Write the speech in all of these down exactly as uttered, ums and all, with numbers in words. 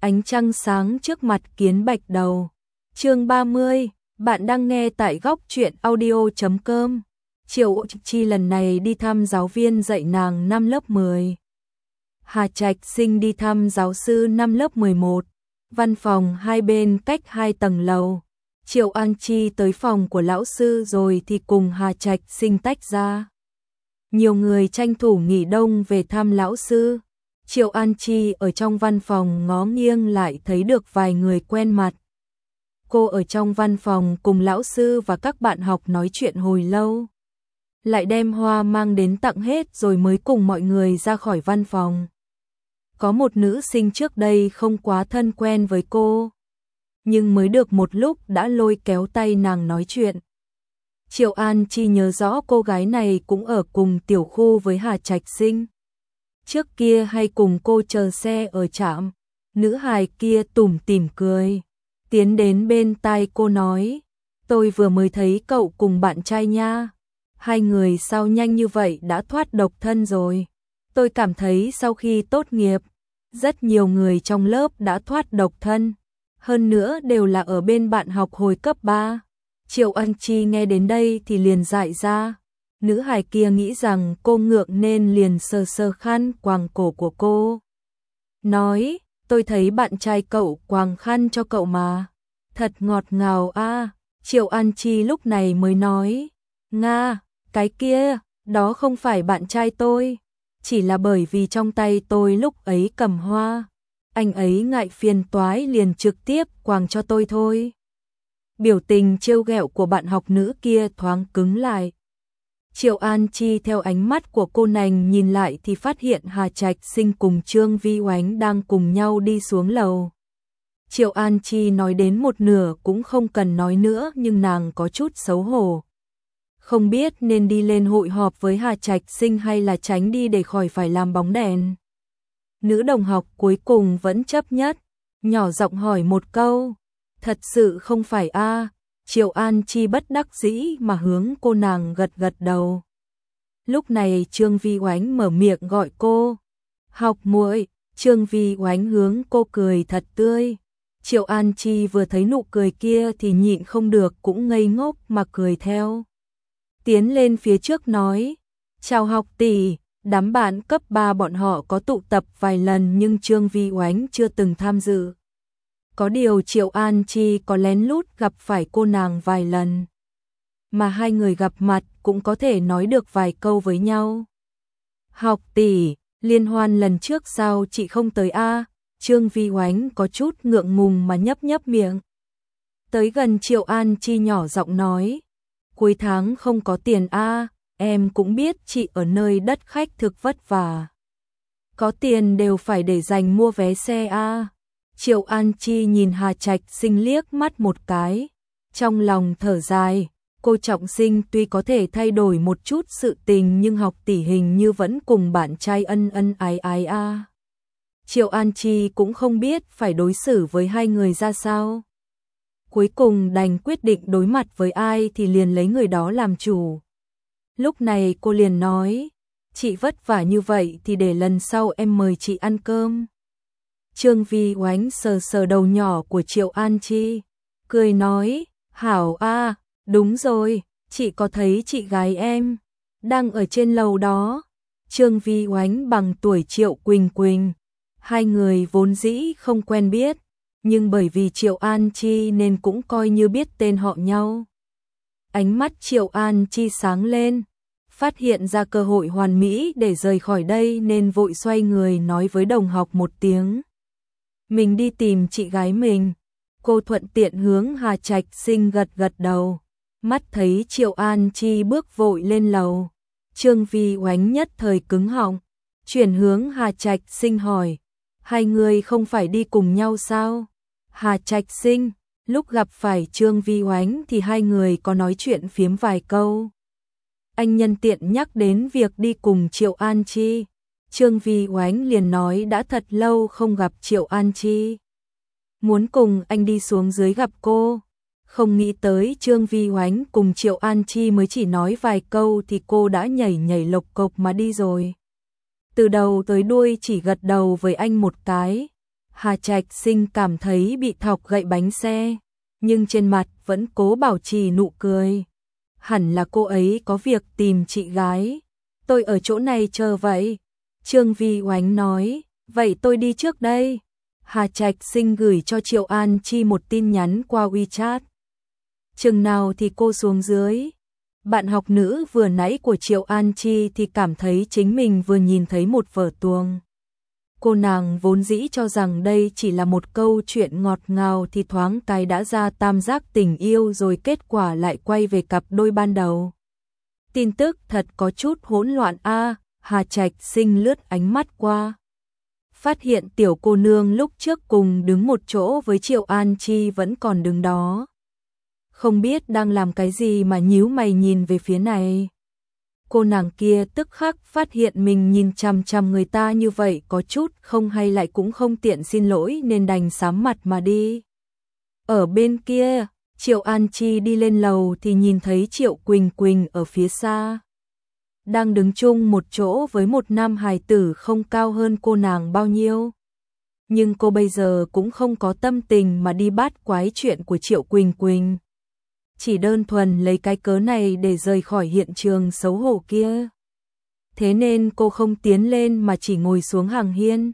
ánh trăng sáng trước mặt kiến bạch đầu. Chương ba mươi, bạn đang nghe tại góc truyện audio chấm com. Triệu Chi lần này đi thăm giáo viên dạy nàng năm lớp mười. Hà Trạch Sinh đi thăm giáo sư năm lớp mười một. Văn phòng hai bên cách hai tầng lầu. Triệu An Chi tới phòng của lão sư rồi thì cùng Hà Trạch Sinh tách ra. Nhiều người tranh thủ nghỉ đông về thăm lão sư. Triệu An Chi ở trong văn phòng ngó nghiêng lại thấy được vài người quen mặt. Cô ở trong văn phòng cùng lão sư và các bạn học nói chuyện hồi lâu. Lại đem hoa mang đến tặng hết rồi mới cùng mọi người ra khỏi văn phòng. Có một nữ sinh trước đây không quá thân quen với cô, nhưng mới được một lúc đã lôi kéo tay nàng nói chuyện. Triệu An Chi nhớ rõ cô gái này cũng ở cùng tiểu khu với Hà Trạch Sinh. Trước kia hay cùng cô chờ xe ở trạm. Nữ hài kia tủm tỉm cười, tiến đến bên tai cô nói: "Tôi vừa mới thấy cậu cùng bạn trai nha. Hai người sao nhanh như vậy đã thoát độc thân rồi. Tôi cảm thấy sau khi tốt nghiệp, rất nhiều người trong lớp đã thoát độc thân, hơn nữa đều là ở bên bạn học hồi cấp ba." Triệu An Chi nghe đến đây thì liền dại ra. Nữ hài kia nghĩ rằng cô ngượng nên liền sờ sờ khăn quàng cổ của cô. Nói: "Tôi thấy bạn trai cậu quàng khăn cho cậu mà. Thật ngọt ngào a." Triệu An Chi lúc này mới nói: "Nga, cái kia, đó không phải bạn trai tôi. Chỉ là bởi vì trong tay tôi lúc ấy cầm hoa, anh ấy ngại phiền toái liền trực tiếp quàng cho tôi thôi." Biểu tình trêu ghẹo của bạn học nữ kia thoáng cứng lại. Triệu An Chi theo ánh mắt của cô nàng nhìn lại thì phát hiện Hà Trạch Sinh cùng Trương Vi Oánh đang cùng nhau đi xuống lầu. Triệu An Chi nói đến một nửa cũng không cần nói nữa, nhưng nàng có chút xấu hổ. Không biết nên đi lên hội họp với Hà Trạch Sinh hay là tránh đi để khỏi phải làm bóng đèn. Nữ đồng học cuối cùng vẫn chấp nhất, nhỏ giọng hỏi một câu: "Thật sự không phải a?" Triệu An Chi bất đắc dĩ mà hướng cô nàng gật gật đầu. Lúc này Trương Vi Oánh mở miệng gọi cô: "Học muội." Trương Vi Oánh hướng cô cười thật tươi. Triệu An Chi vừa thấy nụ cười kia thì nhịn không được cũng ngây ngốc mà cười theo. Tiến lên phía trước nói: "Chào học tỷ." Đám bạn cấp ba bọn họ có tụ tập vài lần nhưng Trương Vi Oánh chưa từng tham dự. Có điều Triệu An Chi có lén lút gặp phải cô nàng vài lần, mà hai người gặp mặt cũng có thể nói được vài câu với nhau. "Học tỷ, liên hoan lần trước sao chị không tới a?" Trương Vi Oánh có chút ngượng ngùng mà nhấp nhấp miệng. Tới gần Triệu An Chi nhỏ giọng nói: "Cuối tháng không có tiền a, em cũng biết chị ở nơi đất khách thực vất vả. Có tiền đều phải để dành mua vé xe a." Triệu An Chi nhìn Hà Trạch Sinh liếc mắt một cái, trong lòng thở dài, cô Trọng Sinh tuy có thể thay đổi một chút sự tình nhưng học tỷ hình như vẫn cùng bạn trai ân ân ái ái a. Triệu An Chi cũng không biết phải đối xử với hai người ra sao. Cuối cùng đành quyết định đối mặt với ai thì liền lấy người đó làm chủ. Lúc này cô liền nói: "Chị vất vả như vậy thì để lần sau em mời chị ăn cơm." Trương Vi Oánh sờ sờ đầu nhỏ của Triệu An Chi, cười nói: "Hảo a, đúng rồi, chị có thấy chị gái em đang ở trên lầu đó." Trương Vi Oánh bằng tuổi Triệu Quỳnh Quỳnh, hai người vốn dĩ không quen biết, nhưng bởi vì Triệu An Chi nên cũng coi như biết tên họ nhau. Ánh mắt Triệu An Chi sáng lên, phát hiện ra cơ hội hoàn mỹ để rời khỏi đây nên vội xoay người nói với đồng học một tiếng: "Mình đi tìm chị gái mình." Cô thuận tiện hướng Hà Trạch Sinh gật gật đầu. Mắt thấy Triệu An Chi bước vội lên lầu, Trương Vi Oánh nhất thời cứng họng, chuyển hướng Hà Trạch Sinh hỏi: "Hai người không phải đi cùng nhau sao?" Hà Trạch Sinh, lúc gặp phải Trương Vi Oánh thì hai người có nói chuyện phiếm vài câu. Anh nhân tiện nhắc đến việc đi cùng Triệu An Chi. Trương Vi Oánh liền nói đã thật lâu không gặp Triệu An Chi, muốn cùng anh đi xuống dưới gặp cô. Không nghĩ tới Trương Vi Oánh cùng Triệu An Chi mới chỉ nói vài câu thì cô đã nhảy nhảy lộc cộc mà đi rồi. Từ đầu tới đuôi chỉ gật đầu với anh một cái. Hà Trạch Sinh cảm thấy bị thọc gậy bánh xe, nhưng trên mặt vẫn cố bảo trì nụ cười. Hẳn là cô ấy có việc tìm chị gái. Tôi ở chỗ này chờ vậy. Trương Vi Oánh nói, vậy tôi đi trước đây. Hà Trạch Sinh gửi cho Triệu An Chi một tin nhắn qua WeChat. Chừng nào thì cô xuống dưới. Bạn học nữ vừa nãy của Triệu An Chi thì cảm thấy chính mình vừa nhìn thấy một vở tuồng. Cô nàng vốn dĩ cho rằng đây chỉ là một câu chuyện ngọt ngào thì thoáng cái đã ra tam giác tình yêu rồi kết quả lại quay về cặp đôi ban đầu. Tin tức thật có chút hỗn loạn a. Hà Trạch Sinh lướt ánh mắt qua. Phát hiện tiểu cô nương lúc trước cùng đứng một chỗ với Triệu An Chi vẫn còn đứng đó. Không biết đang làm cái gì mà nhíu mày nhìn về phía này. Cô nàng kia tức khắc phát hiện mình nhìn chằm chằm người ta như vậy có chút không hay, lại cũng không tiện xin lỗi nên đành sám mặt mà đi. Ở bên kia, Triệu An Chi đi lên lầu thì nhìn thấy Triệu Quỳnh Quỳnh ở phía xa. Đang đứng chung một chỗ với một nam hài tử không cao hơn cô nàng bao nhiêu. Nhưng cô bây giờ cũng không có tâm tình mà đi bát quái chuyện của Triệu Quỳnh Quỳnh. Chỉ đơn thuần lấy cái cớ này để rời khỏi hiện trường xấu hổ kia. Thế nên cô không tiến lên mà chỉ ngồi xuống hàng hiên.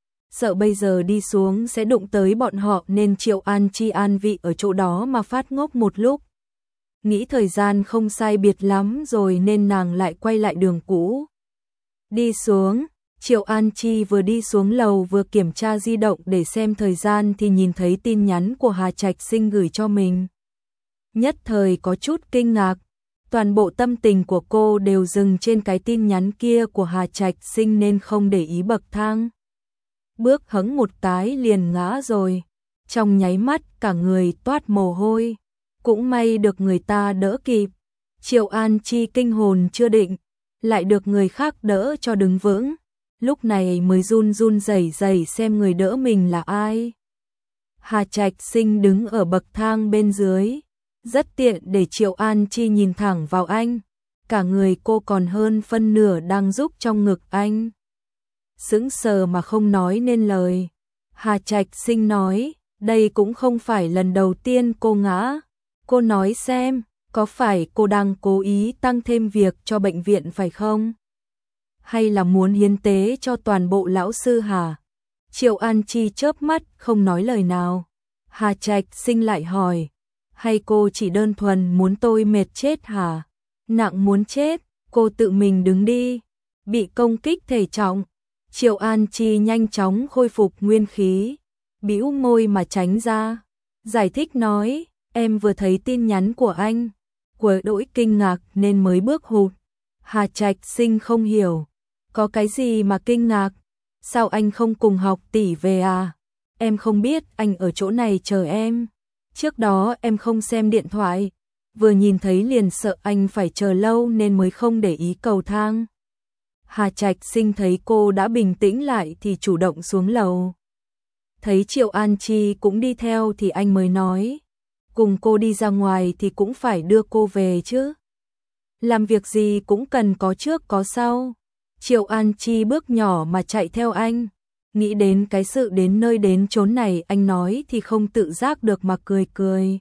Sợ bây giờ đi xuống sẽ đụng tới bọn họ nên Triệu An Chi an vị ở chỗ đó mà phát ngốc một lúc. Nghĩ thời gian không sai biệt lắm rồi nên nàng lại quay lại đường cũ. Đi xuống, Triệu An Chi vừa đi xuống lầu vừa kiểm tra di động để xem thời gian thì nhìn thấy tin nhắn của Hà Trạch Sinh gửi cho mình. Nhất thời có chút kinh ngạc, toàn bộ tâm tình của cô đều dừng trên cái tin nhắn kia của Hà Trạch Sinh nên không để ý bậc thang. Bước hững một cái liền ngã rồi, trong nháy mắt cả người toát mồ hôi, cũng may được người ta đỡ kịp. Triệu An Chi kinh hồn chưa định, lại được người khác đỡ cho đứng vững, lúc này mới run run rẩy rẩy xem người đỡ mình là ai. Hà Trạch Sinh đứng ở bậc thang bên dưới, rất tiện để Triệu An Chi nhìn thẳng vào anh, cả người cô còn hơn phân nửa đang giúp trong ngực anh. Sững sờ mà không nói nên lời. Hà Trạch Sinh nói, đây cũng không phải lần đầu tiên cô ngã. Cô nói xem, có phải cô đang cố ý tăng thêm việc cho bệnh viện phải không? Hay là muốn hiến tế cho toàn bộ lão sư hả? Triệu An Chi chớp mắt không nói lời nào. Hà Trạch Sinh lại hỏi, hay cô chỉ đơn thuần muốn tôi mệt chết hả? Nặng muốn chết, cô tự mình đứng đi. Bị công kích thể trọng, Triệu An Chi nhanh chóng khôi phục nguyên khí, bĩu môi mà tránh ra. Giải thích nói, em vừa thấy tin nhắn của anh, của đỗi kinh ngạc nên mới bước hụt. Hà Trạch Sinh không hiểu, có cái gì mà kinh ngạc? Sao anh không cùng học tỷ về à? Em không biết anh ở chỗ này chờ em. Trước đó em không xem điện thoại, vừa nhìn thấy liền sợ anh phải chờ lâu nên mới không để ý cầu thang. Hà Trạch Sinh thấy cô đã bình tĩnh lại thì chủ động xuống lầu. Thấy Triệu An Chi cũng đi theo thì anh mới nói, cùng cô đi ra ngoài thì cũng phải đưa cô về chứ. Làm việc gì cũng cần có trước có sau. Triệu An Chi bước nhỏ mà chạy theo anh. Nghĩ đến cái sự đến nơi đến chốn này anh nói thì không tự giác được mà cười cười.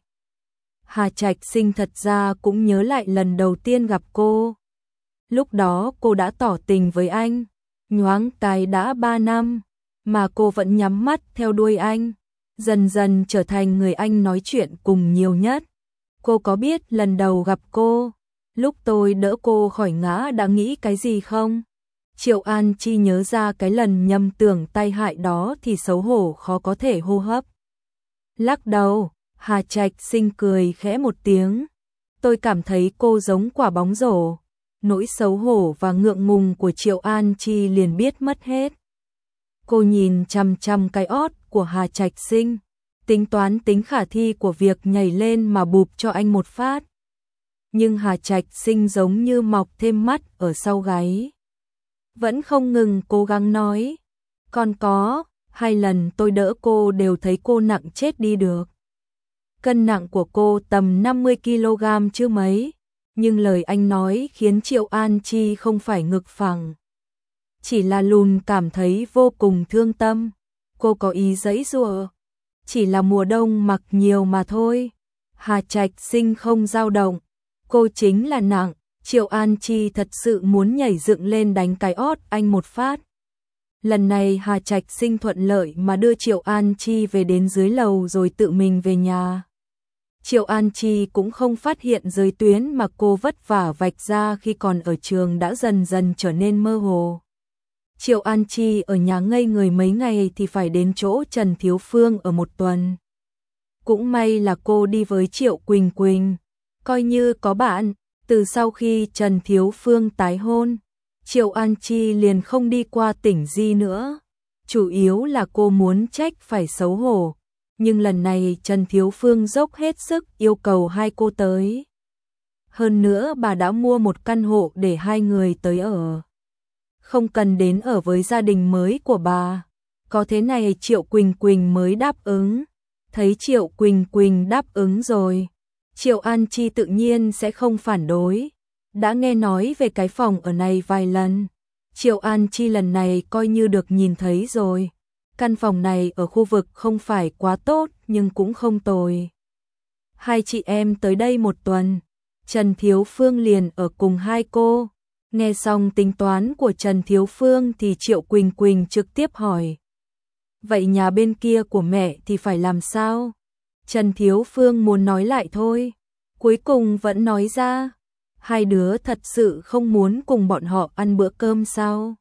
Hà Trạch Sinh thật ra cũng nhớ lại lần đầu tiên gặp cô. Lúc đó cô đã tỏ tình với anh, nhoáng cái đã ba năm, mà cô vẫn nhắm mắt theo đuôi anh, dần dần trở thành người anh nói chuyện cùng nhiều nhất. Cô có biết lần đầu gặp cô, lúc tôi đỡ cô khỏi ngã đã nghĩ cái gì không? Triệu An Chi nhớ ra cái lần nhầm tưởng tai hại đó thì xấu hổ khó có thể hô hấp. Lắc đầu, Hà Trạch Sinh cười khẽ một tiếng. Tôi cảm thấy cô giống quả bóng rổ. Nỗi xấu hổ và ngượng ngùng của Triệu An Chi liền biết mất hết. Cô nhìn chằm chằm cái ót của Hà Trạch Sinh, tính toán tính khả thi của việc nhảy lên mà bụp cho anh một phát. Nhưng Hà Trạch Sinh giống như mọc thêm mắt ở sau gáy. Vẫn không ngừng cố gắng nói, còn có, hai lần tôi đỡ cô đều thấy cô nặng chết đi được. Cân nặng của cô tầm năm mươi ki lô gam chứ mấy, nhưng lời anh nói khiến Triệu An Chi không phải ngực phẳng. Chỉ là lùn cảm thấy vô cùng thương tâm. cô có ý giãy giụa, chỉ là mùa đông mặc nhiều mà thôi. Hà Trạch Sinh không dao động, cô chính là nặng. Triệu An Chi thật sự muốn nhảy dựng lên đánh cái ót anh một phát. Lần này Hà Trạch Sinh thuận lợi mà đưa Triệu An Chi về đến dưới lầu rồi tự mình về nhà. Triệu An Chi cũng không phát hiện giới tuyến mà cô vất vả vạch ra khi còn ở trường đã dần dần trở nên mơ hồ. Triệu An Chi ở nhà ngây người mấy ngày thì phải đến chỗ Trần Thiếu Phương ở một tuần. Cũng may là cô đi với Triệu Quỳnh Quỳnh, coi như có bạn. Từ sau khi Trần Thiếu Phương tái hôn, Triệu An Chi liền không đi qua tỉnh Di nữa. Chủ yếu là cô muốn trách phải xấu hổ, nhưng lần này Trần Thiếu Phương dốc hết sức yêu cầu hai cô tới. Hơn nữa bà đã mua một căn hộ để hai người tới ở. Không cần đến ở với gia đình mới của bà. Có thế này Triệu Quỳnh Quỳnh mới đáp ứng. Thấy Triệu Quỳnh Quỳnh đáp ứng rồi, Triệu An Chi tự nhiên sẽ không phản đối. Đã nghe nói về cái phòng ở này vài lần, Triệu An Chi lần này coi như được nhìn thấy rồi. Căn phòng này ở khu vực không phải quá tốt nhưng cũng không tồi. Hai chị em tới đây một tuần, Trần Thiếu Phương liền ở cùng hai cô. Nghe xong tính toán của Trần Thiếu Phương thì Triệu Quỳnh Quỳnh trực tiếp hỏi. Vậy nhà bên kia của mẹ thì phải làm sao? Trần Thiếu Phương muốn nói lại thôi, cuối cùng vẫn nói ra. Hai đứa thật sự không muốn cùng bọn họ ăn bữa cơm sao?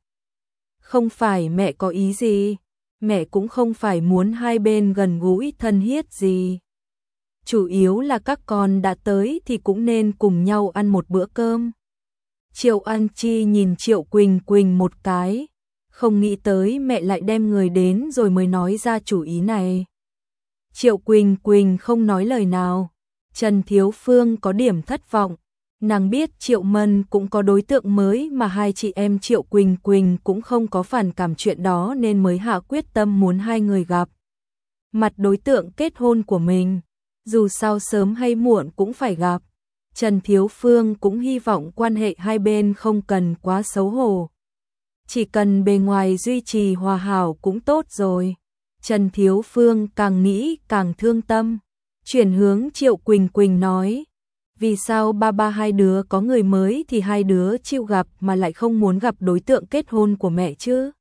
Không phải mẹ có ý gì, mẹ cũng không phải muốn hai bên gần gũi thân thiết gì. Chủ yếu là các con đã tới thì cũng nên cùng nhau ăn một bữa cơm. Triệu An Chi nhìn Triệu Quỳnh Quỳnh một cái, không nghĩ tới mẹ lại đem người đến rồi mới nói ra chủ ý này. Triệu Quỳnh Quỳnh không nói lời nào. Trần Thiếu Phương có điểm thất vọng. Nàng biết Triệu Mân cũng có đối tượng mới mà hai chị em Triệu Quỳnh Quỳnh cũng không có phản cảm chuyện đó nên mới hạ quyết tâm muốn hai người gặp mặt đối tượng kết hôn của mình. Dù sao sớm hay muộn cũng phải gặp. Trần Thiếu Phương cũng hy vọng quan hệ hai bên không cần quá xấu hổ. Chỉ cần bề ngoài duy trì hòa hảo cũng tốt rồi. Trần Thiếu Phương càng nghĩ càng thương tâm. Chuyển hướng Triệu Quỳnh Quỳnh nói. Vì sao ba ba hai đứa có người mới thì hai đứa chịu gặp mà lại không muốn gặp đối tượng kết hôn của mẹ chứ?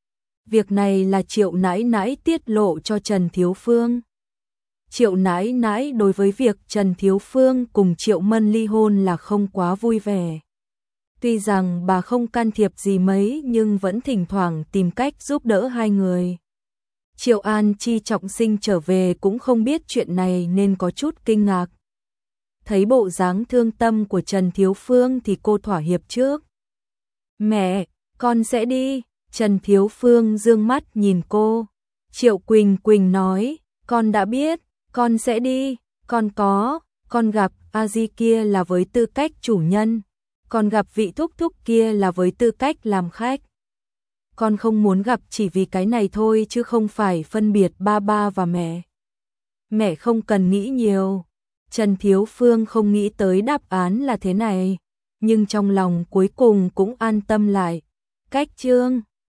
Việc này là Triệu nãi nãi tiết lộ cho Trần Thiếu Phương. Triệu nãi nãi đối với việc Trần Thiếu Phương cùng Triệu Mân ly hôn là không quá vui vẻ. Tuy rằng bà không can thiệp gì mấy nhưng vẫn thỉnh thoảng tìm cách giúp đỡ hai người. Triệu An Chi trọng sinh trở về cũng không biết chuyện này nên có chút kinh ngạc. Thấy bộ dáng thương tâm của Trần Thiếu Phương thì cô thỏa hiệp trước. Mẹ, con sẽ đi. Trần Thiếu Phương dương mắt nhìn cô. Triệu Quỳnh Quỳnh nói, con đã biết, con sẽ đi. Con có, con gặp A Di kia là với tư cách chủ nhân. Con gặp vị thúc thúc kia là với tư cách làm khách. Con không muốn gặp chỉ vì cái này thôi chứ không phải phân biệt ba ba và mẹ. Mẹ không cần nghĩ nhiều. Trần Thiếu Phương không nghĩ tới đáp án là thế này, nhưng trong lòng cuối cùng cũng an tâm lại. Cách chương